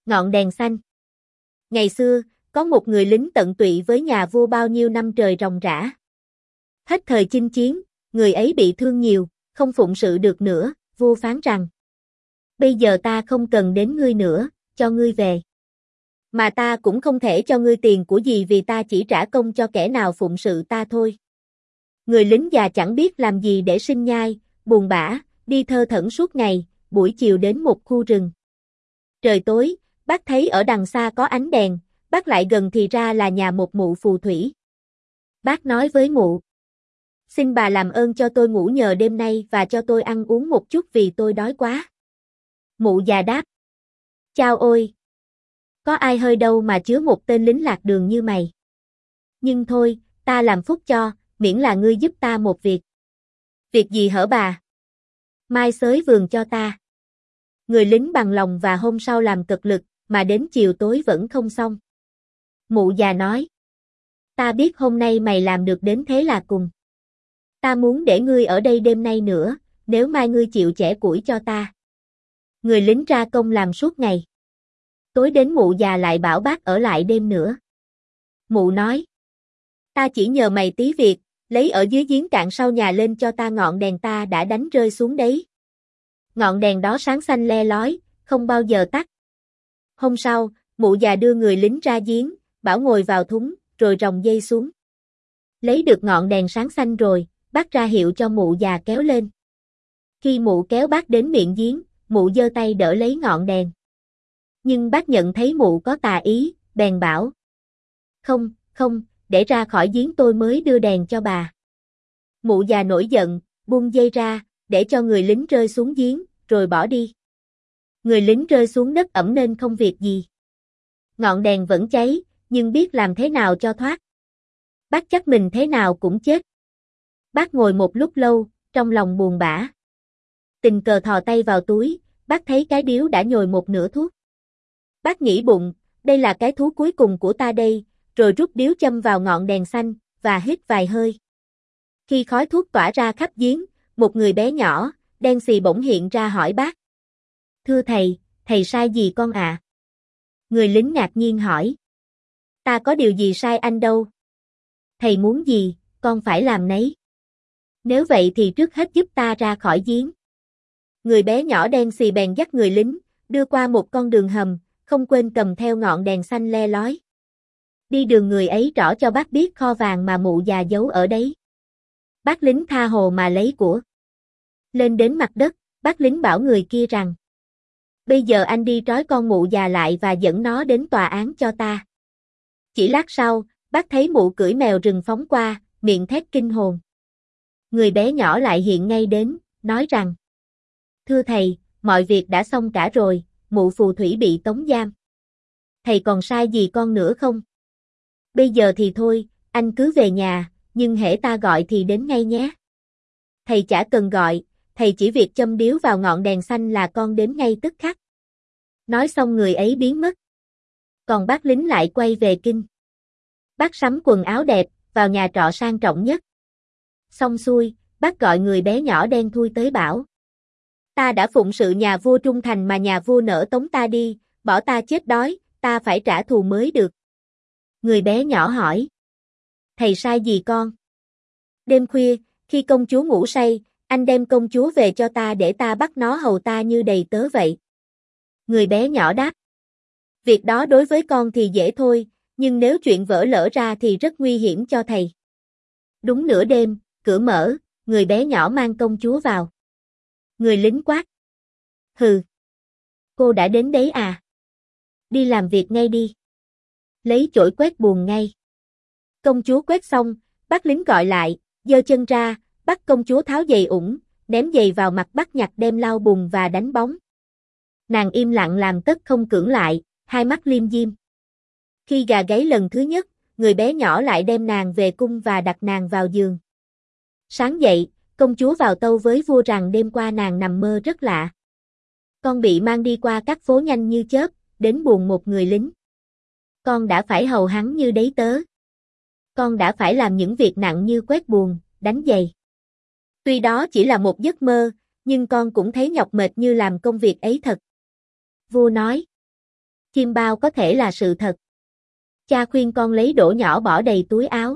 Ngọn đèn xanh. Ngày xưa, có một người lính tận tụy với nhà vua bao nhiêu năm trời ròng rã. Hết thời chinh chiến, người ấy bị thương nhiều, không phụng sự được nữa, vua phán rằng: bây giờ ta không cần đến ngươi nữa, cho ngươi về. Mà ta cũng không thể cho ngươi tiền của gì vì ta chỉ trả công cho kẻ nào phụng sự ta thôi. Người lính già chẳng biết làm gì để sinh nhai, buồn bã, đi thơ thẩn suốt ngày, buổi chiều đến một khu rừng. Trời tối, bác thấy ở đằng xa có ánh đèn, bác lại gần thì ra là nhà một mụ phù thủy. Bác nói với mụ: xin bà làm ơn cho tôi ngủ nhờ đêm nay và cho tôi ăn uống một chút vì tôi đói quá. Mụ già đáp: chao ôi! Có ai hơi đâu mà chứa một tên lính lạc đường như mày. Nhưng thôi, ta làm phúc cho, miễn là ngươi giúp ta một việc. Việc gì hở bà? Mai xới vườn cho ta. Người lính bằng lòng và hôm sau làm cực lực, mà đến chiều tối vẫn không xong. Mụ già nói: ta biết hôm nay mày làm được đến thế là cùng. Ta muốn để ngươi ở đây đêm nay nữa, nếu mai ngươi chịu chẻ củi cho ta. Người lính ra công làm suốt ngày. Tối đến mụ già lại bảo bác ở lại đêm nữa. Mụ nói: ta chỉ nhờ mày tí việc, lấy ở dưới giếng cạn sau nhà lên cho ta ngọn đèn ta đã đánh rơi xuống đấy. Ngọn đèn đó sáng xanh le lói, không bao giờ tắt. Hôm sau, mụ già đưa người lính ra giếng, bảo ngồi vào thúng, rồi ròng dây xuống. Lấy được ngọn đèn sáng xanh rồi, bác ra hiệu cho mụ già kéo lên. Khi mụ kéo bác đến miệng giếng, mụ giơ tay đỡ lấy ngọn đèn. Nhưng bác nhận thấy mụ có tà ý, bèn bảo: không, không, để ra khỏi giếng tôi mới đưa đèn cho bà. Mụ già nổi giận, buông dây ra, để cho người lính rơi xuống giếng, rồi bỏ đi. Người lính rơi xuống đất ẩm nên không việc gì. Ngọn đèn vẫn cháy, nhưng biết làm thế nào cho thoát. Bác chắc mình thế nào cũng chết. Bác ngồi một lúc lâu, trong lòng buồn bã. Tình cờ thò tay vào túi, bác thấy cái điếu đã nhồi một nửa thuốc. Bác nghĩ bụng, đây là cái thú cuối cùng của ta đây, rồi rút điếu châm vào ngọn đèn xanh, và hít vài hơi. Khi khói thuốc tỏa ra khắp giếng, một người bé nhỏ, đen xì bỗng hiện ra hỏi bác: thưa thầy sai gì con ạ? Người lính ngạc nhiên hỏi: ta có điều gì sai anh đâu. Thầy muốn gì, con phải làm nấy. Nếu vậy thì trước hết giúp ta ra khỏi giếng. Người bé nhỏ đen xì bèn dắt người lính, đưa qua một con đường hầm, không quên cầm theo ngọn đèn xanh le lói. Đi đường người ấy trỏ cho bác biết kho vàng mà mụ già giấu ở đấy. Bác lính tha hồ mà lấy của. Lên đến mặt đất, bác lính bảo người kia rằng: bây giờ anh đi trói con mụ già lại và dẫn nó đến tòa án cho ta. Chỉ lát sau, bác thấy mụ cưỡi mèo rừng phóng qua, miệng thét kinh hồn. Người bé nhỏ lại hiện ngay đến, nói rằng: thưa thầy, mọi việc đã xong cả rồi, mụ phù thủy bị tống giam. Thầy còn sai gì con nữa không? Bây giờ thì thôi, anh cứ về nhà, nhưng hễ ta gọi thì đến ngay nhé. Thầy chả cần gọi, thầy chỉ việc châm điếu vào ngọn đèn xanh là con đến ngay tức khắc. Nói xong người ấy biến mất. Còn bác lính lại quay về kinh. Bác sắm quần áo đẹp, vào nhà trọ sang trọng nhất. Xong xuôi, bác gọi người bé nhỏ đen thui tới bảo: ta đã phụng sự nhà vua trung thành mà nhà vua nỡ tống ta đi, bỏ ta chết đói, ta phải trả thù mới được. Người bé nhỏ hỏi: thầy sai gì con? Đêm khuya, khi công chúa ngủ say, anh đem công chúa về cho ta để ta bắt nó hầu ta như đầy tớ vậy. Người bé nhỏ đáp: việc đó đối với con thì dễ thôi, nhưng nếu chuyện vỡ lỡ ra thì rất nguy hiểm cho thầy. Đúng nửa đêm, cửa mở, người bé nhỏ mang công chúa vào. Người lính quát: hừ, cô đã đến đấy à? Đi làm việc ngay đi. Lấy chổi quét buồng ngay. Công chúa quét xong, bác lính gọi lại, giơ chân ra, bắt công chúa tháo giày ủng, ném giày vào mặt bắt nhặt đem lau bùn và đánh bóng. Nàng im lặng làm tất không cưỡng lại, hai mắt liêm diêm. Khi gà gáy lần thứ nhất, người bé nhỏ lại đem nàng về cung và đặt nàng vào giường. Sáng dậy, công chúa vào tâu với vua rằng đêm qua nàng nằm mơ rất lạ. Con bị mang đi qua các phố nhanh như chớp, đến buồng một người lính. Con đã phải hầu hắn như đấy tớ. Con đã phải làm những việc nặng như quét buồng, đánh giày. Tuy đó chỉ là một giấc mơ, nhưng con cũng thấy nhọc mệt như làm công việc ấy thật. Vua nói: Chim bao có thể là sự thật. Cha khuyên con lấy đỗ nhỏ bỏ đầy túi áo.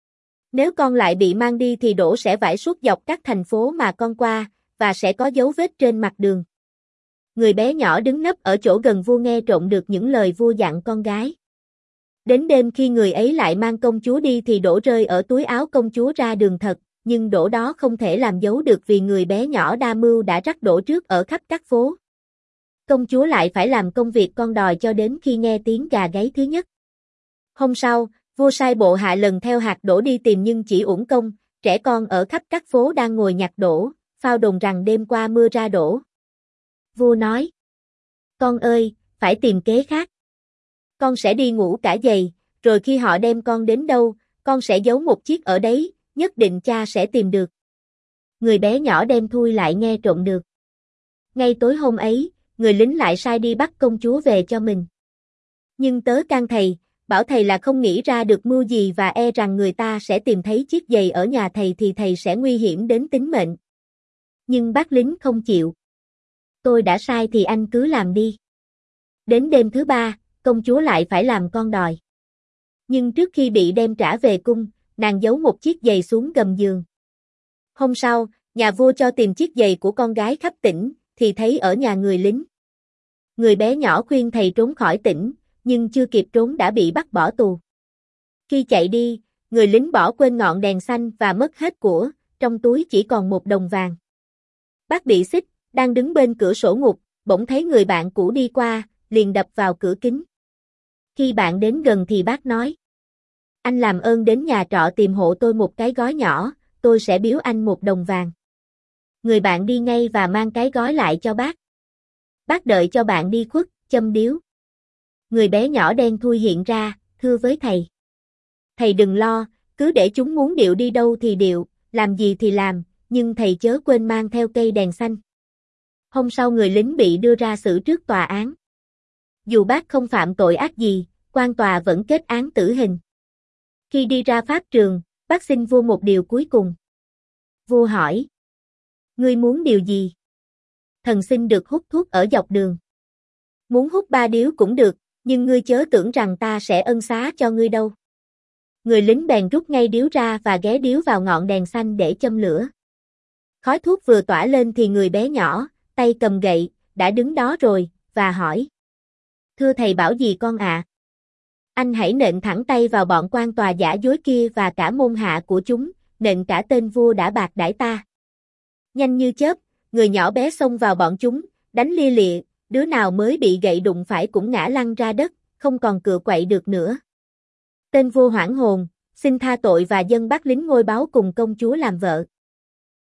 Nếu con lại bị mang đi thì đỗ sẽ vải suốt dọc các thành phố mà con qua, và sẽ có dấu vết trên mặt đường. Người bé nhỏ đứng nấp ở chỗ gần vua nghe trộm được những lời vua dặn con gái. Đến đêm khi người ấy lại mang công chúa đi thì đỗ rơi ở túi áo công chúa ra đường thật, nhưng đỗ đó không thể làm giấu được vì người bé nhỏ đa mưu đã rắc đỗ trước ở khắp các phố. Công chúa lại phải làm công việc con đòi cho đến khi nghe tiếng gà gáy thứ nhất. Hôm sau, vua sai bộ hạ lần theo hạt đỗ đi tìm nhưng chỉ uổng công, trẻ con ở khắp các phố đang ngồi nhặt đỗ, phao đồn rằng đêm qua mưa ra đỗ. Vua nói: Con ơi, phải tìm kế khác. Con sẽ đi ngủ cả giày, rồi khi họ đem con đến đâu, con sẽ giấu một chiếc ở đấy, nhất định cha sẽ tìm được. Người bé nhỏ đem thui lại nghe trộm được. Ngay tối hôm ấy, người lính lại sai đi bắt công chúa về cho mình. Nhưng tớ can thầy, bảo thầy là không nghĩ ra được mưu gì và e rằng người ta sẽ tìm thấy chiếc giày ở nhà thầy thì thầy sẽ nguy hiểm đến tính mệnh. Nhưng bác lính không chịu. Tôi đã sai thì anh cứ làm đi. Đến đêm thứ ba, công chúa lại phải làm con đòi. Nhưng trước khi bị đem trả về cung, nàng giấu một chiếc giày xuống gầm giường. Hôm sau, nhà vua cho tìm chiếc giày của con gái khắp tỉnh, thì thấy ở nhà người lính. Người bé nhỏ khuyên thầy trốn khỏi tỉnh, nhưng chưa kịp trốn đã bị bắt bỏ tù. Khi chạy đi, người lính bỏ quên ngọn đèn xanh và mất hết của, trong túi chỉ còn 1 đồng vàng. Bác bị xích, đang đứng bên cửa sổ ngục, bỗng thấy người bạn cũ đi qua, liền đập vào cửa kính. Khi bạn đến gần thì bác nói: Anh làm ơn đến nhà trọ tìm hộ tôi một cái gói nhỏ, tôi sẽ biếu anh 1 đồng vàng. Người bạn đi ngay và mang cái gói lại cho bác. Bác đợi cho bạn đi khuất, châm điếu. Người bé nhỏ đen thui hiện ra, thưa với thầy: Thầy đừng lo, cứ để chúng muốn điệu đi đâu thì điệu, làm gì thì làm, nhưng thầy chớ quên mang theo cây đèn xanh. Hôm sau người lính bị đưa ra xử trước tòa án. Dù bác không phạm tội ác gì, quan tòa vẫn kết án tử hình. Khi đi ra pháp trường, bác xin vua một điều cuối cùng. Vua hỏi: Ngươi muốn điều gì? Thần xin được hút thuốc ở dọc đường. Muốn hút 3 điếu cũng được, nhưng ngươi chớ tưởng rằng ta sẽ ân xá cho ngươi đâu. Người lính bèn rút ngay điếu ra và ghé điếu vào ngọn đèn xanh để châm lửa. Khói thuốc vừa tỏa lên thì người bé nhỏ, tay cầm gậy, đã đứng đó rồi, và hỏi: Thưa thầy bảo gì con ạ? Anh hãy nện thẳng tay vào bọn quan tòa giả dối kia và cả môn hạ của chúng, nện cả tên vua đã bạc đãi ta. Nhanh như chớp, người nhỏ bé xông vào bọn chúng, đánh lia lịa, đứa nào mới bị gậy đụng phải cũng ngã lăn ra đất, không còn cựa quậy được nữa. Tên vua hoảng hồn, xin tha tội và dâng bác lính ngôi báu cùng công chúa làm vợ.